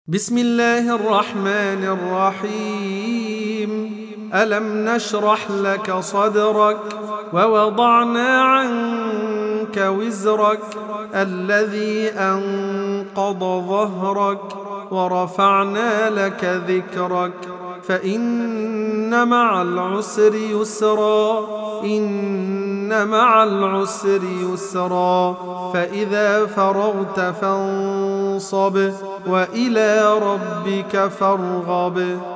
بسم الله الرحمن الرحيم. ألم نشرح لك صدرك ووضعنا عنك وزرك الذي أنقض ظهرك ورفعنا لك ذكرك فإن مع العسر يسرا إن مع العسر يسرا فإذا فرغت فانصب وإلى ربك فارغب.